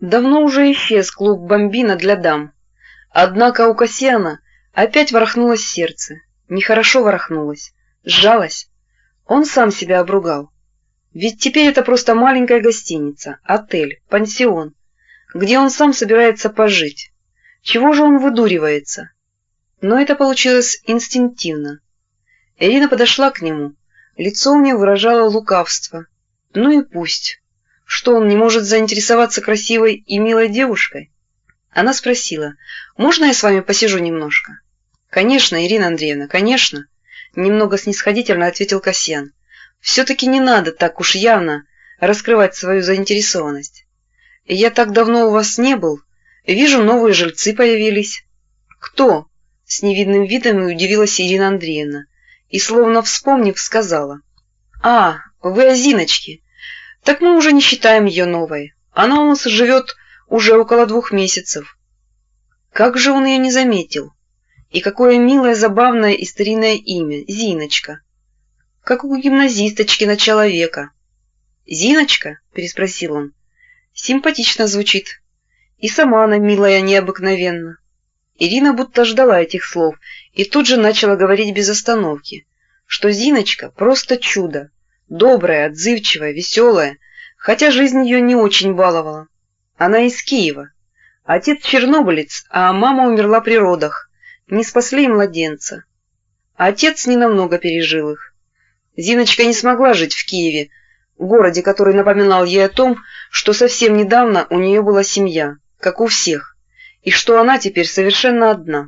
Давно уже исчез клуб «Бомбина» для дам. Однако у Касьяна опять ворохнулось сердце. Нехорошо ворохнулось, сжалось. Он сам себя обругал. Ведь теперь это просто маленькая гостиница, отель, пансион, где он сам собирается пожить. Чего же он выдуривается? Но это получилось инстинктивно. Ирина подошла к нему, лицо у нее выражало лукавство. Ну и пусть. Что, он не может заинтересоваться красивой и милой девушкой? Она спросила: «Можно я с вами посижу немножко?» «Конечно, Ирина Андреевна, конечно», — немного снисходительно ответил Касьян. «Все-таки не надо так уж явно раскрывать свою заинтересованность. Я так давно у вас не был, вижу, новые жильцы появились». «Кто?» — с невидным видом удивилась Ирина Андреевна и, словно вспомнив, сказала: «А, вы о Зиночке. Так мы уже не считаем ее новой. Она у нас живет уже около 2 месяцев». Как же он ее не заметил? И какое милое, забавное и старинное имя — Зиночка. Как у гимназисточки начала века. «Зиночка?» — переспросил он. «Симпатично звучит. И сама она милая необыкновенно». Ирина будто ждала этих слов и тут же начала говорить без остановки, что Зиночка просто чудо, добрая, отзывчивая, веселая, хотя жизнь ее не очень баловала. Она из Киева. Отец чернобылец, а мама умерла при родах. Не спасли младенца. Отец ненамного пережил их. Зиночка не смогла жить в Киеве, городе, который напоминал ей о том, что совсем недавно у нее была семья, как у всех, и что она теперь совершенно одна.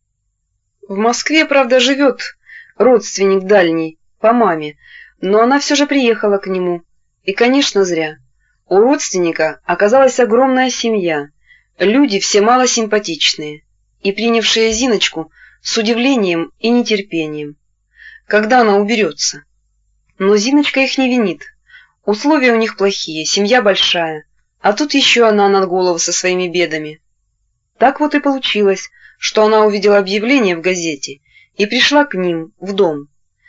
В Москве, правда, живет родственник дальний, по маме, но она все же приехала к нему. И, конечно, зря. У родственника оказалась огромная семья, люди все малосимпатичные, и принявшие Зиночку с удивлением и нетерпением. Когда она уберется? Но Зиночка их не винит. Условия у них плохие, семья большая, а тут еще она на голову со своими бедами. Так вот и получилось, что она увидела объявление в газете и пришла к ним в дом.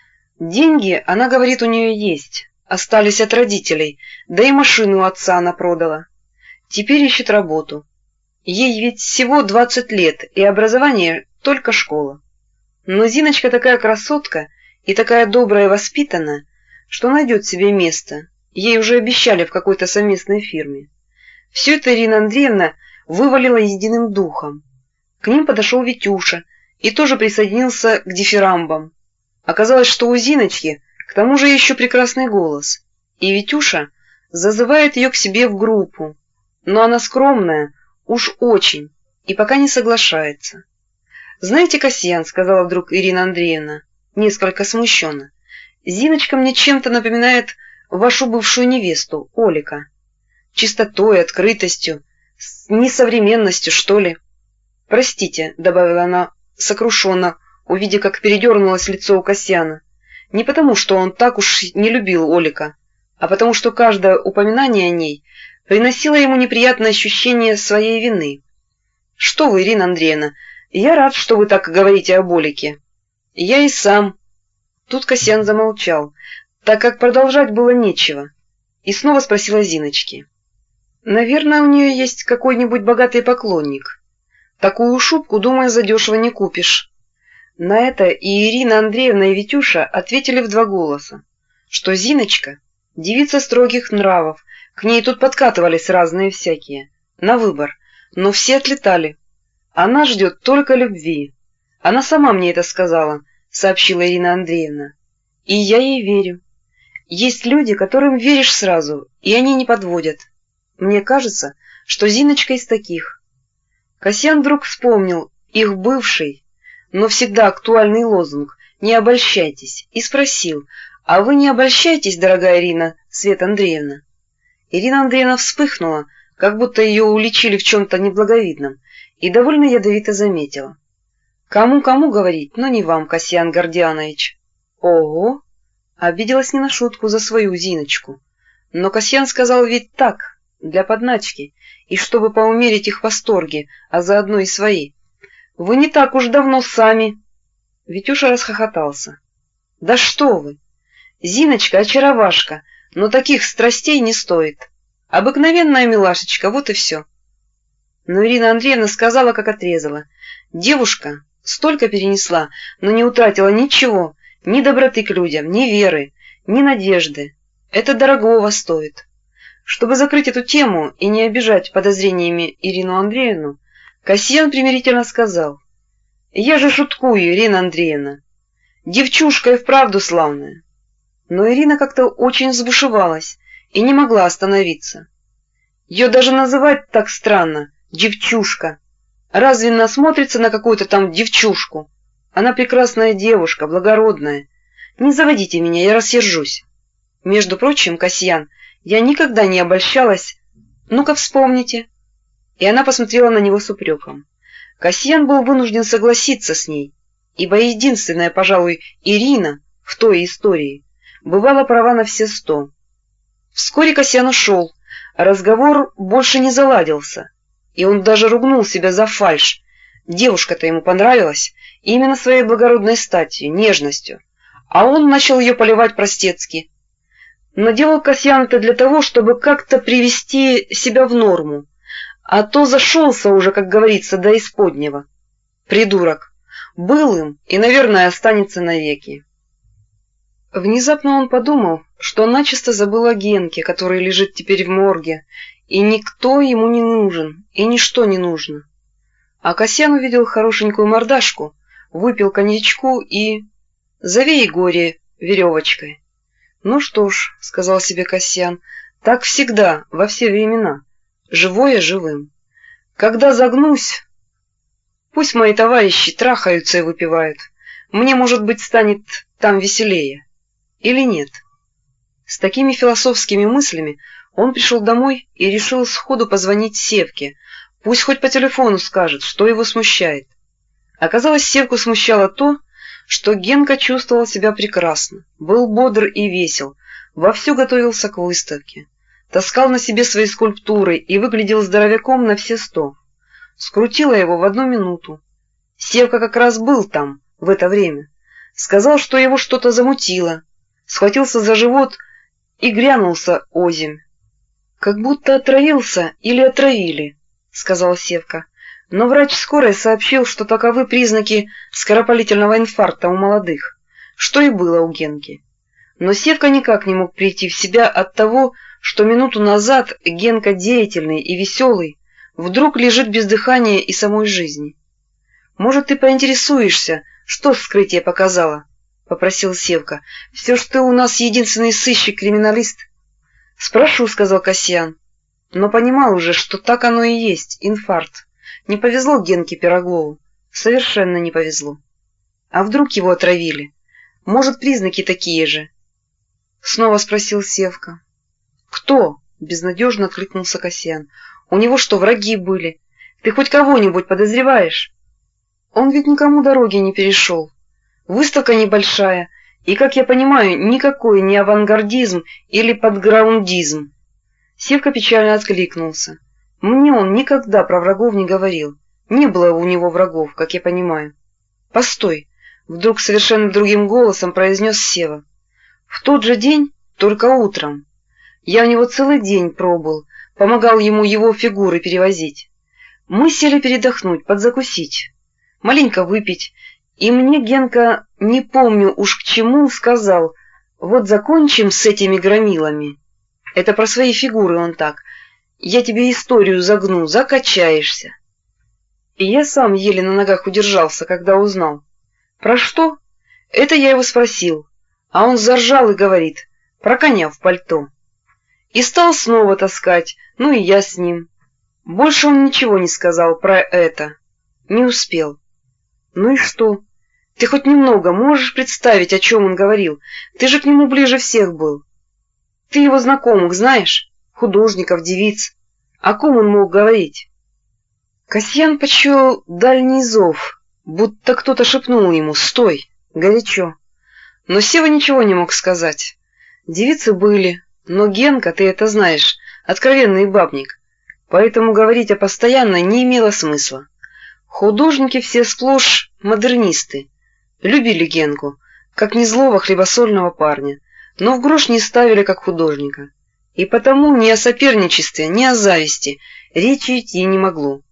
Деньги, она говорит, у нее есть, остались от родителей, да и машину у отца она продала. Теперь ищет работу. Ей ведь всего 20 лет, и образование только школа. Но Зиночка такая красотка и такая добрая и воспитанная, что найдет себе место. Ей уже обещали в какой-то совместной фирме. Все это Ирина Андреевна вывалила единым духом. К ним подошел Витюша и тоже присоединился к дифирамбам. Оказалось, что у Зиночки к тому же еще прекрасный голос, и Витюша зазывает ее к себе в группу, но она скромная, уж очень, и пока не соглашается. «Знаете, Касьян, — сказала вдруг Ирина Андреевна, несколько смущенно, — Зиночка мне чем-то напоминает вашу бывшую невесту, Олика. Чистотой, открытостью, несовременностью, что ли. Простите, — добавила она сокрушенно, увидя, как передернулось лицо у Касьяна, не потому, что он так уж не любил Олика, а потому, что каждое упоминание о ней приносило ему неприятное ощущение своей вины. «Что вы, Ирина Андреевна, я рад, что вы так говорите об Олике. Я и сам...» Тут Касьян замолчал, так как продолжать было нечего, и снова спросила Зиночки. «Наверное, у нее есть какой-нибудь богатый поклонник. Такую шубку, думаю, задешево не купишь». На это и Ирина Андреевна, и Витюша ответили в 2 голоса, что Зиночка — девица строгих нравов, к ней тут подкатывались разные всякие, на выбор, но все отлетали. Она ждет только любви. Она сама мне это сказала, — сообщила Ирина Андреевна. И я ей верю. Есть люди, которым веришь сразу, и они не подводят. Мне кажется, что Зиночка из таких. Касьян вдруг вспомнил их бывший, но всегда актуальный лозунг «Не обольщайтесь» и спросил: «А вы не обольщайтесь, дорогая Ирина Света Андреевна?» Ирина Андреевна вспыхнула, как будто ее уличили в чем-то неблаговидном, и довольно ядовито заметила: «Кому-кому говорить, но не вам, Касьян Гордианович». «Ого!» — обиделась не на шутку за свою Зиночку. Но Касьян сказал ведь так, для подначки, и чтобы поумерить их восторги, а заодно и свои. «Вы не так уж давно сами...» Витюша расхохотался. «Да что вы! Зиночка очаровашка, но таких страстей не стоит. Обыкновенная милашечка, вот и все. Но Ирина Андреевна сказала, как отрезала. Девушка столько перенесла, но не утратила ничего, ни доброты к людям, ни веры, ни надежды. Это дорогого стоит. Чтобы закрыть эту тему и не обижать подозрениями Ирину Андреевну, Касьян примирительно сказал: «Я же шуткую, Ирина Андреевна. Девчушка и вправду славная». Но Ирина как-то очень взбушевалась и не могла остановиться. Ее даже называть так странно — девчушка. Разве она смотрится на какую-то там девчушку? Она прекрасная девушка, благородная. Не заводите меня, я рассержусь. Между прочим, Касьян, я никогда не обольщалась. Ну-ка вспомните. И она посмотрела на него с упреком. Касьян был вынужден согласиться с ней, ибо единственная, пожалуй, Ирина в той истории бывала права на все 100. Вскоре Касьян ушел, а разговор больше не заладился, и он даже ругнул себя за фальшь. Девушка-то ему понравилась именно своей благородной статью, нежностью, а он начал ее поливать простецки. Но делал Касьян это для того, чтобы как-то привести себя в норму, а то зашелся уже, как говорится, до исподнего. Придурок. Был им и, наверное, останется навеки. Внезапно он подумал, что начисто забыл о Генке, который лежит теперь в морге, и никто ему не нужен, и ничто не нужно. А Касьян увидел хорошенькую мордашку, выпил коньячку и... «Зови Егория веревочкой». «Ну что ж», — сказал себе Касьян, — «так всегда, во все времена. Живое живым. Когда загнусь, пусть мои товарищи трахаются и выпивают. Мне, может быть, станет там веселее. Или нет?» С такими философскими мыслями он пришел домой и решил сходу позвонить Севке. Пусть хоть по телефону скажет, что его смущает. Оказалось, Севку смущало то, что Генка чувствовал себя прекрасно, был бодр и весел, вовсю готовился к выставке, таскал на себе свои скульптуры и выглядел здоровяком на все 100. Скрутило его в 1 минуту. Севка как раз был там в это время. Сказал, что его что-то замутило, схватился за живот и грянулся озимь. «Как будто отравился или отравили», — сказал Севка. Но врач скорой сообщил, что таковы признаки скоропалительного инфаркта у молодых, что и было у Генки. Но Севка никак не мог прийти в себя от того, что минуту назад Генка, деятельный и веселый, вдруг лежит без дыхания и самой жизни. «Может, ты поинтересуешься, что вскрытие показало?» — попросил Севка. «Все ж ты у нас единственный сыщик-криминалист». «Спрошу», — сказал Касьян, но понимал уже, что так оно и есть, инфаркт. Не повезло Генке Пирогову, совершенно не повезло. А вдруг его отравили? Может, признаки такие же? Снова спросил Севка. «Кто?» — безнадежно откликнулся Касьян. «У него что, враги были? Ты хоть кого-нибудь подозреваешь?» «Он ведь никому дороги не перешел. Выставка небольшая, и, как я понимаю, никакой не авангардизм или подграундизм». Севка печально откликнулся. «Мне он никогда про врагов не говорил. Не было у него врагов, как я понимаю». «Постой!» — вдруг совершенно другим голосом произнес Сева. «В тот же день, только утром. Я у него целый день пробыл, помогал ему его фигуры перевозить. Мы сели передохнуть, подзакусить, маленько выпить, и мне Генка, не помню уж к чему, сказал: вот закончим с этими громилами. Это про свои фигуры он так. Я тебе историю загну, закачаешься». И я сам еле на ногах удержался, когда узнал. «Про что?» Это я его спросил, а он заржал и говорит: «Про коня в пальто». И стал снова таскать, ну и я с ним. Больше он ничего не сказал про это. Не успел. «Ну и что? Ты хоть немного можешь представить, о чем он говорил? Ты же к нему ближе всех был. Ты его знакомых знаешь? Художников, девиц. О ком он мог говорить?» Касьян почуял дальний зов, будто кто-то шепнул ему: «Стой!» Горячо. Но Сева ничего не мог сказать. Девицы были, но Генка, ты это знаешь, откровенный бабник, поэтому говорить о постоянной не имело смысла. Художники все сплошь модернисты, любили Генку, как незлого хлебосольного парня, но в грош не ставили как художника. И потому ни о соперничестве, ни о зависти речи идти не могло.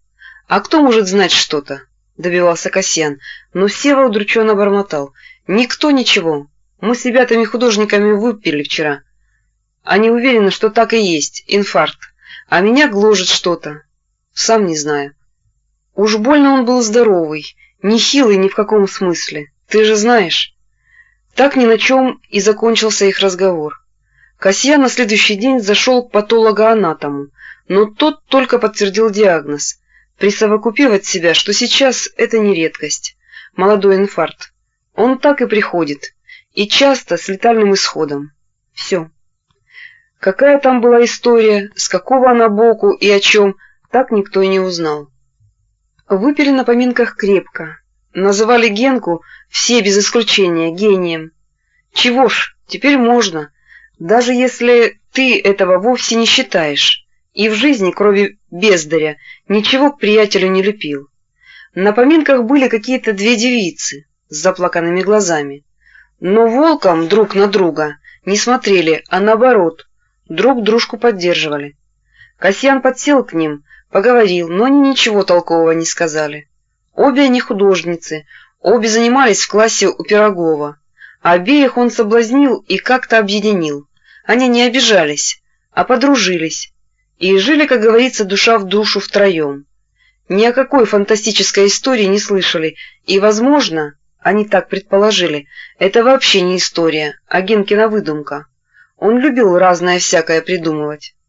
«А кто может знать что-то?» — добивался Касьян, но Сева удрученно бормотал. «Никто ничего. Мы с ребятами художниками выпили вчера. Они уверены, что так и есть, инфаркт. А меня гложет что-то. Сам не знаю. Уж больно он был здоровый, не хилый ни в каком смысле. Ты же знаешь». Так ни на чем и закончился их разговор. Касьян на следующий день зашел к патологоанатому, но тот только подтвердил диагноз, присовокупив от себя, что сейчас это не редкость, молодой инфаркт. Он так и приходит, и часто с летальным исходом. Все. Какая там была история, с какого она боку и о чем, так никто и не узнал. Выпили на поминках крепко. Называли Генку все без исключения гением. Чего ж, теперь можно, даже если ты этого вовсе не считаешь, и в жизни, кроме бездаря, ничего к приятелю не лепил. На поминках были какие-то две девицы с заплаканными глазами, но волком друг на друга не смотрели, а наоборот, друг дружку поддерживали. Касьян подсел к ним, поговорил, но они ничего толкового не сказали. Обе они художницы, обе занимались в классе у Пирогова. Обеих он соблазнил и как-то объединил. Они не обижались, а подружились. И жили, как говорится, душа в душу втроем. Ни о какой фантастической истории не слышали, и, возможно, они так предположили, это вообще не история, а Генкина выдумка. Он любил разное всякое придумывать.